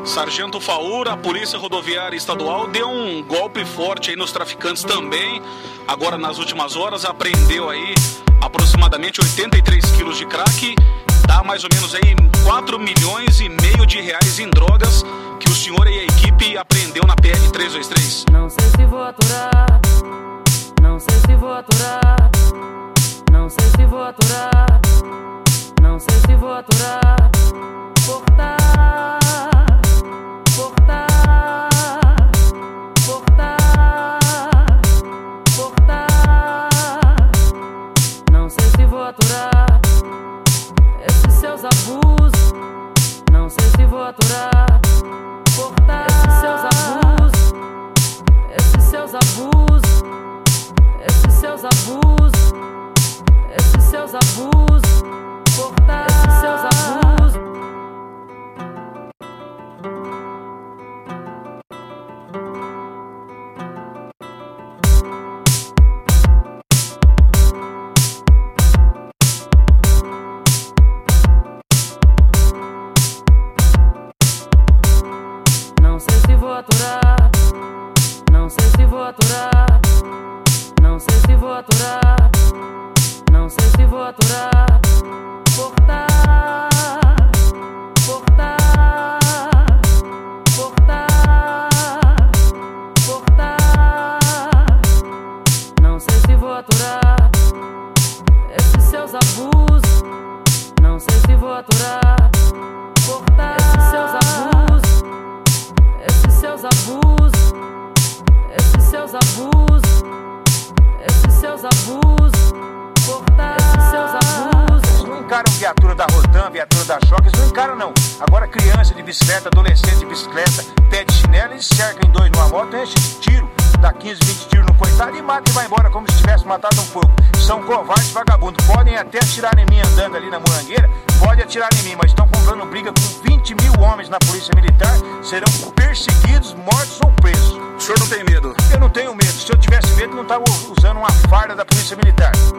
Sargento Faura, a Polícia Rodoviária Estadual deu um golpe forte aí nos traficantes também. Agora, nas últimas horas, apreendeu aí aproximadamente 83 quilos de crack. Dá mais ou menos aí 4,5 milhões de reais em drogas que o senhor e a equipe apreendeu na PL 323. Não sei se vou aturar, não sei se vou aturar, não sei se vou aturar, não sei se vou aturar. Cortar, cortar, cortar, cortar. Não sei se vou aturar esses seus abusos. Não sei se vou aturar. Cortar esses seus abusos, esses seus abusos, esses seus abusos, esses seus abusos. Cortar esses seus abusos. Não sei se vou aturar, não sei se vou aturar, não sei se vou aturar, não sei se vou aturar. Cortar, cortar, cortar, cortar. Não sei se vou aturar esses seus abusos. Não sei se vou aturar. Cortar esses seus abusos, esses seus abusos, esses seus abusos, esses seus abusos. Cortar esses seus abusos. Eles não encaram viatura da Rodan, viatura da Choque, eles não encaram não. Agora criança de bicicleta, adolescente de bicicleta, pé de chinelo, eles cercam em dois numa moto, enche de tiro, dá 15, 20 tiros no coitado e mata e vai embora como se tivesse matado um porco. São covardes, vagabundos, podem até atirar em mim andando ali na Morangueira, pode atirar em mim, mas estão comprando briga com 20 mil homens na Polícia Militar, serão perseguidos, mortos ou presos. O senhor não tem medo? Eu não tenho medo, se eu tivesse medo não estava usando uma farda da Polícia Militar.